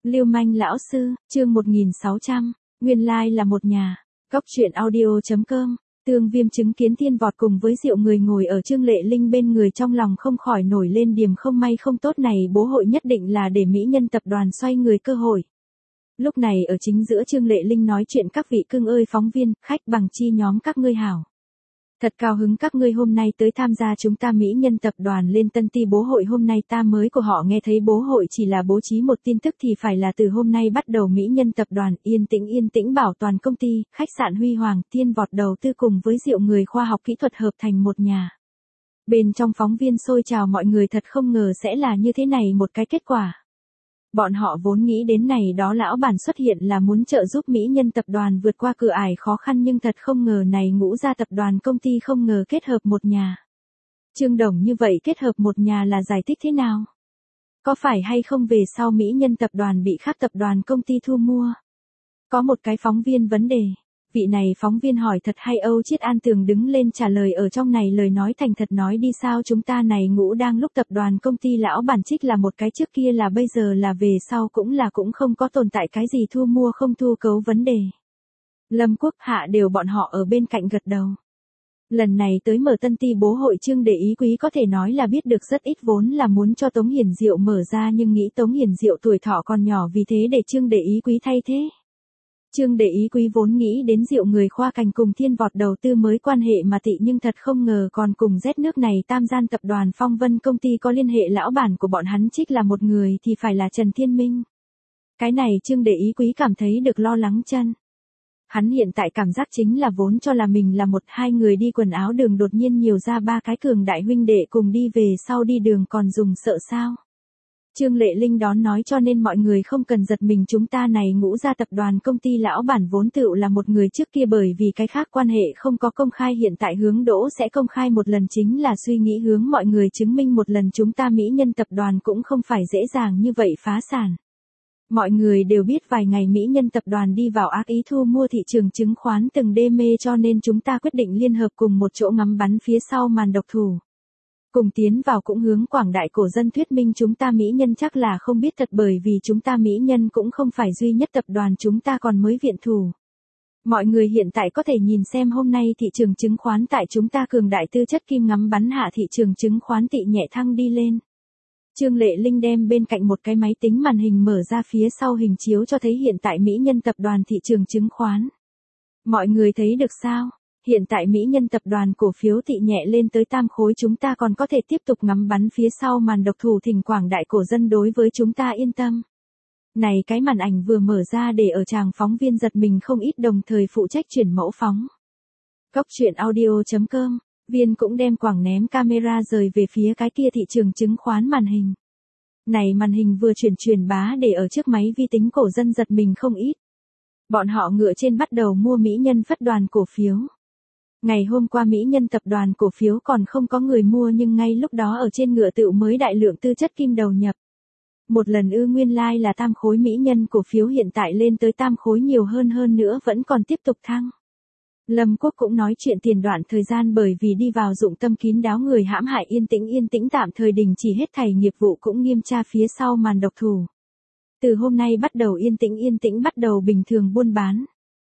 Lưu manh lão sư, chương 1600, nguyên lai là một nhà. Góc truyện audio.com. Tương Viêm chứng kiến Thiên Vọt cùng với Diệu người ngồi ở Trương Lệ Linh bên người, trong lòng không khỏi nổi lên điểm không may không tốt này, bố hội nhất định là để mỹ nhân tập đoàn xoay người cơ hội. Lúc này ở chính giữa, Trương Lệ Linh nói chuyện: các vị cưng ơi, phóng viên, khách bằng chi nhóm các ngươi hảo. Thật cao hứng các ngươi hôm nay tới tham gia chúng ta mỹ nhân tập đoàn lên Tân Ti bố hội. Hôm nay ta mới của họ nghe thấy bố hội chỉ là bố trí một tin tức, thì phải là từ hôm nay bắt đầu mỹ nhân tập đoàn yên tĩnh bảo toàn công ty, khách sạn Huy Hoàng, Thiên Vọt đầu tư cùng với Diệu người khoa học kỹ thuật hợp thành một nhà. Bên trong phóng viên xôi trào, mọi người thật không ngờ sẽ là như thế này một cái kết quả. Bọn họ vốn nghĩ đến này đó lão bản xuất hiện là muốn trợ giúp mỹ nhân tập đoàn vượt qua cửa ải khó khăn, nhưng thật không ngờ này ngũ gia tập đoàn công ty không ngờ kết hợp một nhà. Trương Đồng, như vậy kết hợp một nhà là giải thích thế nào? Có phải hay không về sau mỹ nhân tập đoàn bị khác tập đoàn công ty thu mua? Có một cái phóng viên vấn đề. Vị này phóng viên hỏi thật hay. Âu Chiết An Tường đứng lên trả lời ở trong này lời nói thành thật nói đi: sao chúng ta này ngũ đang lúc tập đoàn công ty lão bản trích là một cái, trước kia là, bây giờ là, về sau cũng không có tồn tại cái gì thu mua không thu cấu vấn đề. Lâm Quốc Hạ đều bọn họ ở bên cạnh gật đầu. Lần này tới mở Tân Ti bố hội, Trương Để Ý Quý có thể nói là biết được rất ít, vốn là muốn cho Tống Hiển Diệu mở ra, nhưng nghĩ Tống Hiển Diệu tuổi thọ còn nhỏ, vì thế để Trương Để Ý Quý thay thế. Trương Để Ý Quý vốn nghĩ đến Diệu người khoa cành cùng Thiên Vọt đầu tư mới quan hệ mà tị, nhưng thật không ngờ còn cùng Z nước này tam gian tập đoàn Phong Vân công ty có liên hệ. Lão bản của bọn hắn trích là một người, thì phải là Trần Thiên Minh. Cái này Trương Để Ý Quý cảm thấy được lo lắng chân. Hắn hiện tại cảm giác chính là vốn cho là mình là một hai người đi quần áo đường, đột nhiên nhiều ra ba cái cường đại huynh đệ cùng đi, về sau đi đường còn dùng sợ sao? Trương Lệ Linh đón nói: cho nên mọi người không cần giật mình, chúng ta này ngũ gia tập đoàn công ty lão bản vốn tựu là một người, trước kia bởi vì cái khác quan hệ không có công khai, hiện tại hướng đỗ sẽ công khai một lần, chính là suy nghĩ hướng mọi người chứng minh một lần chúng ta mỹ nhân tập đoàn cũng không phải dễ dàng như vậy phá sản. Mọi người đều biết vài ngày mỹ nhân tập đoàn đi vào ác ý thu mua thị trường chứng khoán từng đê mê, cho nên chúng ta quyết định liên hợp cùng một chỗ ngắm bắn phía sau màn độc thủ. Cùng tiến vào cũng hướng quảng đại cổ dân thuyết minh chúng ta mỹ nhân chắc là không biết thật, bởi vì chúng ta mỹ nhân cũng không phải duy nhất tập đoàn, chúng ta còn mới viện thủ. Mọi người hiện tại có thể nhìn xem hôm nay thị trường chứng khoán tại chúng ta cường đại tư chất kim ngắm bắn hạ thị trường chứng khoán tị nhẹ thăng đi lên. Trương Lệ Linh đem bên cạnh một cái máy tính màn hình mở ra, phía sau hình chiếu cho thấy hiện tại mỹ nhân tập đoàn thị trường chứng khoán. Mọi người thấy được sao? Hiện tại mỹ nhân tập đoàn cổ phiếu tị nhẹ lên tới tam khối, chúng ta còn có thể tiếp tục ngắm bắn phía sau màn độc thủ, thỉnh quảng đại cổ dân đối với chúng ta yên tâm. Này cái màn ảnh vừa mở ra để ở chàng phóng viên giật mình không ít, đồng thời phụ trách chuyển mẫu phóng. Góc truyện audio.com. Viên cũng đem quảng ném camera rời về phía cái kia thị trường chứng khoán màn hình. Này màn hình vừa truyền bá để ở trước máy vi tính, cổ dân giật mình không ít. Bọn họ ngựa trên bắt đầu mua mỹ nhân phất đoàn cổ phiếu. Ngày hôm qua mỹ nhân tập đoàn cổ phiếu còn không có người mua, nhưng ngay lúc đó ở trên ngựa tựu mới đại lượng tư chất kim đầu nhập. Một lần nguyên lai là tam khối mỹ nhân cổ phiếu hiện tại lên tới tam khối nhiều hơn nữa vẫn còn tiếp tục thăng. Lâm Quốc cũng nói chuyện tiền đoạn thời gian bởi vì đi vào dụng tâm kín đáo người hãm hại, yên tĩnh tạm thời đình chỉ hết thảy nghiệp vụ, cũng nghiêm tra phía sau màn độc thủ. Từ hôm nay bắt đầu yên tĩnh bắt đầu bình thường buôn bán.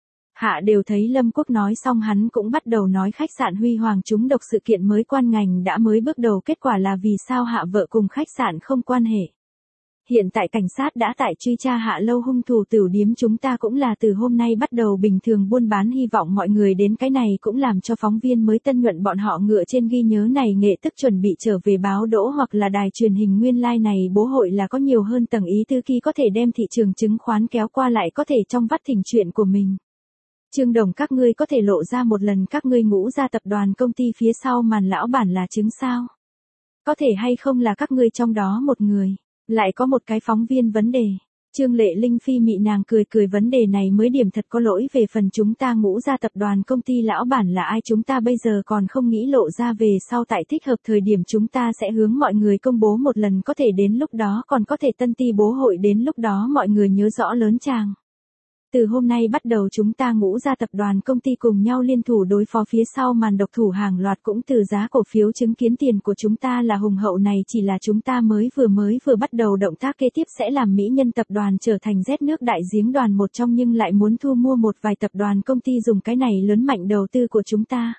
Hạ đều thấy Lâm Quốc nói xong, hắn cũng bắt đầu nói khách sạn Huy Hoàng trúng độc sự kiện mới quan ngành đã mới bước đầu, kết quả là vì sao Hạ vợ cùng khách sạn không quan hệ. Hiện tại cảnh sát đã tại truy tra Hạ lâu hung thủ tửu điếm, chúng ta cũng là từ hôm nay bắt đầu bình thường buôn bán, hy vọng mọi người đến. Cái này cũng làm cho phóng viên mới tân nhuận bọn họ ngựa trên ghi nhớ này nghệ tức chuẩn bị trở về báo đỗ hoặc là đài truyền hình. Nguyên lai này bố hội là có nhiều hơn tầng ý tư, khi có thể đem thị trường chứng khoán kéo qua lại, có thể trong vắt thỉnh chuyện của mình. Trương Đồng, các ngươi có thể lộ ra một lần các ngươi ngũ gia tập đoàn công ty phía sau màn lão bản là chứng sao? Có thể hay không là các ngươi trong đó một người? Lại có một cái phóng viên vấn đề. Trương Lệ Linh phi mị nàng cười vấn đề này mới điểm thật có lỗi, về phần chúng ta ngũ gia tập đoàn công ty lão bản là ai chúng ta bây giờ còn không nghĩ lộ ra, về sau tại thích hợp thời điểm chúng ta sẽ hướng mọi người công bố một lần, có thể đến lúc đó còn có thể Tân Ti bố hội, đến lúc đó mọi người nhớ rõ lớn chàng. Từ hôm nay bắt đầu chúng ta Ngũ Gia tập đoàn công ty cùng nhau liên thủ đối phó phía sau màn độc thủ hàng loạt cũng từ giá cổ phiếu chứng kiến tiền của chúng ta là hùng hậu này chỉ là chúng ta mới vừa bắt đầu động tác kế tiếp sẽ làm Mỹ Nhân tập đoàn trở thành rét nước đại giếng đoàn một trong nhưng lại muốn thu mua một vài tập đoàn công ty dùng cái này lớn mạnh đầu tư của chúng ta.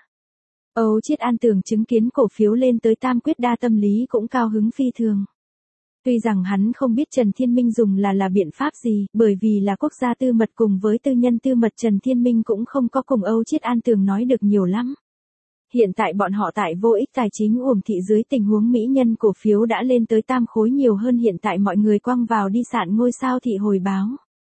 Âu Chiết An Tường chứng kiến cổ phiếu lên tới tam quyết đa tâm lý cũng cao hứng phi thường. Tuy rằng hắn không biết Trần Thiên Minh dùng là biện pháp gì, bởi vì là quốc gia tư mật cùng với tư nhân tư mật Trần Thiên Minh cũng không có cùng Âu Chiết An Tường nói được nhiều lắm. Hiện tại bọn họ tại vô ích tài chính uổng thị dưới tình huống Mỹ Nhân cổ phiếu đã lên tới tam khối nhiều hơn hiện tại mọi người quăng vào đi sạn ngôi sao thị hồi báo.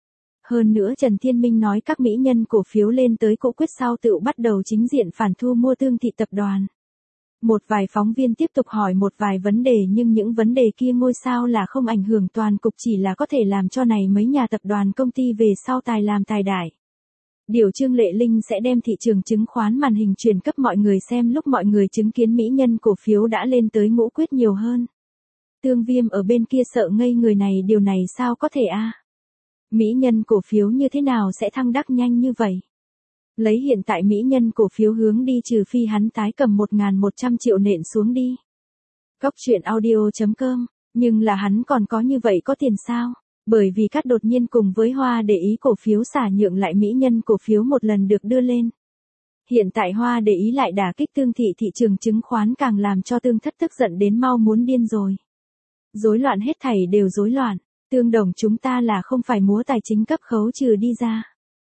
Hơn nữa Trần Thiên Minh nói các Mỹ Nhân cổ phiếu lên tới cổ quyết sau tự bắt đầu chính diện phản thu mua Tương Thị tập đoàn. Một vài phóng viên tiếp tục hỏi một vài vấn đề nhưng những vấn đề kia ngôi sao là không ảnh hưởng toàn cục chỉ là có thể làm cho này mấy nhà tập đoàn công ty về sau tài làm tài đại. Điều Trương Lệ Linh sẽ đem thị trường chứng khoán màn hình truyền cấp mọi người xem lúc mọi người chứng kiến Mỹ Nhân cổ phiếu đã lên tới ngũ quyết nhiều hơn. Tương Viêm ở bên kia sợ ngây người này điều này sao có thể a? Mỹ Nhân cổ phiếu như thế nào sẽ thăng đắc nhanh như vậy? Lấy hiện tại Mỹ Nhân cổ phiếu hướng đi trừ phi hắn tái cầm 1.100 triệu nện xuống đi. Cóc truyện audio.com, nhưng là hắn còn có như vậy có tiền sao? Bởi vì Cát đột nhiên cùng với Hoa để ý cổ phiếu xả nhượng lại Mỹ Nhân cổ phiếu một lần được đưa lên. Hiện tại Hoa để ý lại đả kích Tương Thị thị trường chứng khoán càng làm cho Tương Thất tức giận đến mau muốn điên rồi. Rối loạn hết thảy đều rối loạn, Tương Đồng chúng ta là không phải múa tài chính cấp khấu trừ đi ra.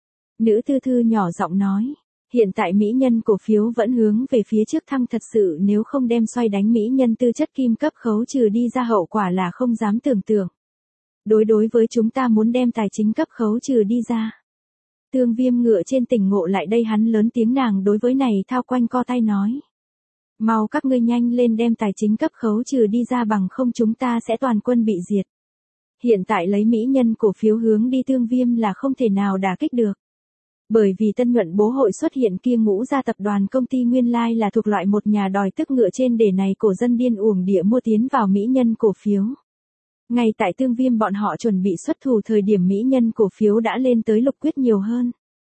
Nữ Thư Thư nhỏ giọng nói, hiện tại Mỹ Nhân cổ phiếu vẫn hướng về phía trước thăng thật sự nếu không đem xoay đánh Mỹ Nhân tư chất kim cấp khấu trừ đi ra hậu quả là không dám tưởng tượng. Đối với chúng ta muốn đem tài chính cấp khấu trừ đi ra. Tương Viêm ngựa trên tỉnh ngộ lại đây hắn lớn tiếng nàng đối với này thao quanh co tay nói. Mau các ngươi nhanh lên đem tài chính cấp khấu trừ đi ra bằng không chúng ta sẽ toàn quân bị diệt. Hiện tại lấy Mỹ Nhân cổ phiếu hướng đi Tương Viêm là không thể nào đả kích được. Bởi vì Tân Nhuận Bố hội xuất hiện kia Ngũ Gia tập đoàn công ty nguyên lai là thuộc loại một nhà đòi tức ngựa trên để này cổ dân điên uổng địa mua tiến vào Mỹ Nhân cổ phiếu. Ngay tại Tương Viêm bọn họ chuẩn bị xuất thủ thời điểm Mỹ Nhân cổ phiếu đã lên tới lục quyết nhiều hơn.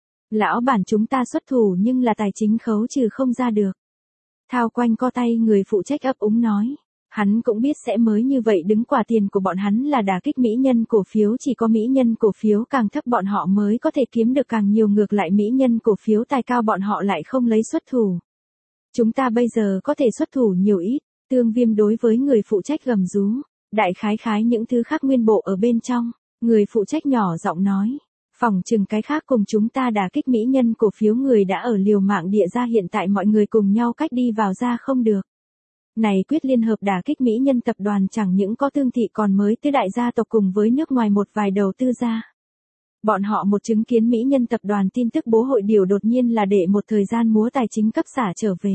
Lão bản chúng ta xuất thủ nhưng là tài chính khấu trừ không ra được. Thao quanh co tay người phụ trách ấp úng nói. Hắn cũng biết sẽ mới như vậy đứng quả tiền của bọn hắn là đả kích Mỹ Nhân cổ phiếu chỉ có Mỹ Nhân cổ phiếu càng thấp bọn họ mới có thể kiếm được càng nhiều ngược lại Mỹ Nhân cổ phiếu tài cao bọn họ lại không lấy xuất thủ. Chúng ta bây giờ có thể xuất thủ nhiều ít, Tương Viêm đối với người phụ trách gầm rú, đại khái những thứ khác nguyên bộ ở bên trong, người phụ trách nhỏ giọng nói, phỏng chừng cái khác cùng chúng ta đả kích Mỹ Nhân cổ phiếu người đã ở liều mạng địa ra hiện tại mọi người cùng nhau cách đi vào ra không được. Này quyết liên hợp đả kích Mỹ Nhân tập đoàn chẳng những có Tương Thị còn mới tới đại gia tộc cùng với nước ngoài một vài đầu tư gia. Bọn họ một chứng kiến Mỹ Nhân tập đoàn tin tức bố hội điều đột nhiên là để một thời gian múa tài chính cấp xả trở về.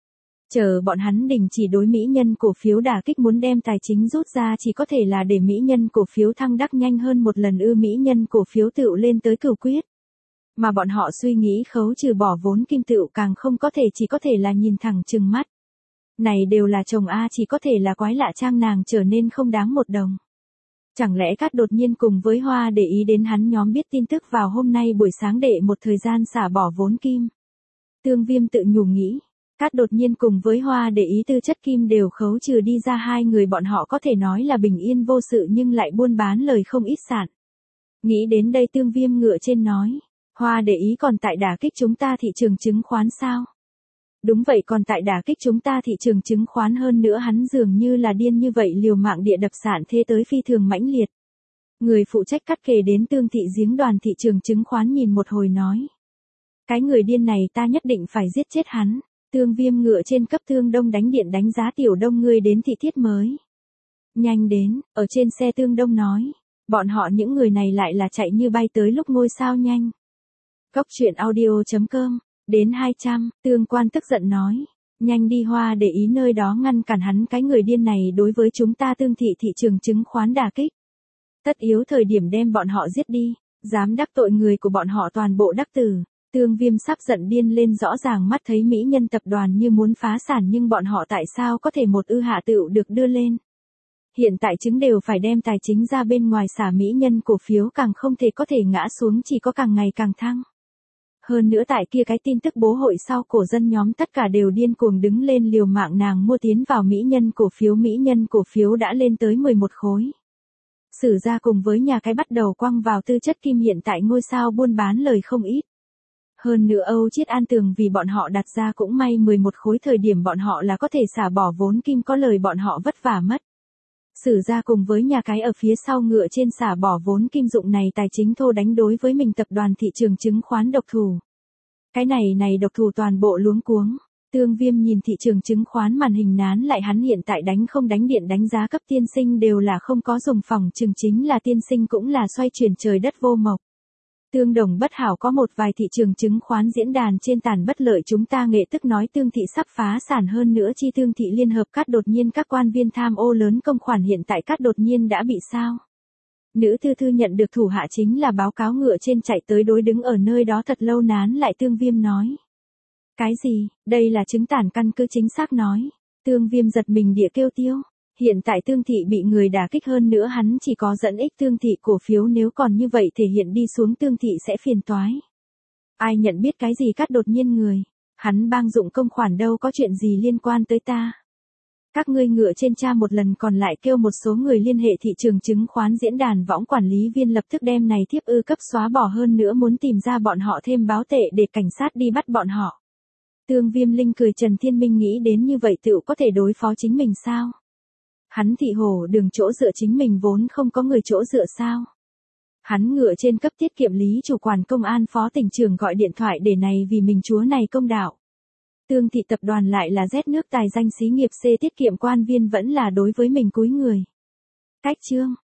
Chờ bọn hắn đình chỉ đối Mỹ Nhân cổ phiếu đả kích muốn đem tài chính rút ra chỉ có thể là để Mỹ Nhân cổ phiếu thăng đắc nhanh hơn một lần Mỹ Nhân cổ phiếu tựu lên tới cửu quyết. Mà bọn họ suy nghĩ khấu trừ bỏ vốn kim tựu càng không có thể chỉ có thể là nhìn thẳng trừng mắt. Này đều là chồng A chỉ có thể là quái lạ trang nàng trở nên không đáng một đồng. Chẳng lẽ Cát đột nhiên cùng với Hoa để ý đến hắn nhóm biết tin tức vào hôm nay buổi sáng để một thời gian xả bỏ vốn kim. Tương Viêm tự nhủ nghĩ, Cát đột nhiên cùng với Hoa để ý tư chất kim đều khấu trừ đi ra hai người bọn họ có thể nói là bình yên vô sự nhưng lại buôn bán lời không ít sản. Nghĩ đến đây Tương Viêm ngựa trên nói, Hoa để ý còn tại đả kích chúng ta thị trường chứng khoán sao? Đúng vậy còn tại đả kích chúng ta thị trường chứng khoán hơn nữa hắn dường như là điên như vậy liều mạng địa đập sản thế tới phi thường mãnh liệt. Người phụ trách cắt kề đến Tương Thị giếng đoàn thị trường chứng khoán nhìn một hồi nói. Cái người điên này ta nhất định phải giết chết hắn. Tương Viêm ngựa trên cấp Tương Đông đánh điện đánh giá Tiểu Đông ngươi đến thị thiết mới. Nhanh đến, ở trên xe Tương Đông nói. Bọn họ những người này lại là chạy như bay tới lúc ngôi sao nhanh. Cóc truyện audio.com Đến 200, Tương Quan tức giận nói. Nhanh đi Hoa để ý nơi đó ngăn cản hắn cái người điên này đối với chúng ta Tương Thị thị trường chứng khoán đả kích. Tất yếu thời điểm đem bọn họ giết đi, dám đắc tội người của bọn họ toàn bộ đắc tử. Tương Viêm sắp giận điên lên rõ ràng mắt thấy Mỹ Nhân tập đoàn như muốn phá sản nhưng bọn họ tại sao có thể một hạ tựu được đưa lên. Hiện tại chứng đều phải đem tài chính ra bên ngoài xả, mỹ nhân cổ phiếu càng không thể có thể ngã xuống, chỉ có càng ngày càng thăng. Hơn nữa tại kia cái tin tức bố hội sau, cổ dân nhóm tất cả đều điên cuồng đứng lên liều mạng nàng mua tiến vào mỹ nhân cổ phiếu đã lên tới 11 khối. Sử gia cùng với nhà cái bắt đầu quăng vào tư chất kim, hiện tại ngôi sao buôn bán lời không ít. Hơn nữa Âu Chiết An Tường vì bọn họ đặt ra cũng may 11 khối thời điểm bọn họ là có thể xả bỏ vốn kim, có lời bọn họ vất vả mất. Sử gia cùng với nhà cái ở phía sau ngựa trên xả bỏ vốn kim, dụng này tài chính thô đánh đối với mình tập đoàn thị trường chứng khoán độc thủ. Cái này độc thủ toàn bộ luống cuống. Tương Viêm nhìn thị trường chứng khoán màn hình nán lại, hắn hiện tại đánh không đánh điện đánh giá cấp tiên sinh đều là không có dùng, phòng chừng chính là tiên sinh cũng là xoay chuyển trời đất vô mộc. Tương Đồng bất hảo có một vài thị trường chứng khoán diễn đàn trên tàn bất lợi chúng ta nghệ tức nói Tương thị sắp phá sản, hơn nữa chi Tương thị liên hợp cát đột nhiên các quan viên tham ô lớn công khoản, hiện tại cát đột nhiên đã bị sao. Nữ thư thư nhận được thủ hạ chính là báo cáo ngựa trên chạy tới, đối đứng ở nơi đó thật lâu nán lại. Tương Viêm nói. Cái gì, đây là chứng tản căn cứ chính xác nói. Tương Viêm giật mình địa kêu tiêu. Hiện tại Tương thị bị người đả kích, hơn nữa hắn chỉ có dẫn ích Tương thị cổ phiếu, nếu còn như vậy thể hiện đi xuống Tương thị sẽ phiền toái. Ai nhận biết cái gì cát đột nhiên người. Hắn bang dụng công khoản đâu có chuyện gì liên quan tới ta. Các ngươi ngựa trên tra một lần, còn lại kêu một số người liên hệ thị trường chứng khoán diễn đàn võng quản lý viên lập tức đem này thiếp ư cấp xóa bỏ, hơn nữa muốn tìm ra bọn họ thêm báo tệ để cảnh sát đi bắt bọn họ. Tương Viêm Linh cười, Trần Thiên Minh nghĩ đến như vậy tựu có thể đối phó chính mình sao? Hắn thị hổ đường chỗ dựa, chính mình vốn không có người chỗ dựa sao? Hắn ngựa trên cấp tiết kiệm lý chủ quản công an phó tỉnh trưởng gọi điện thoại để này vì mình chúa này công đạo. Tương thị tập đoàn lại là rét nước tài danh xí nghiệp, C tiết kiệm quan viên vẫn là đối với mình cúi người. Cách chương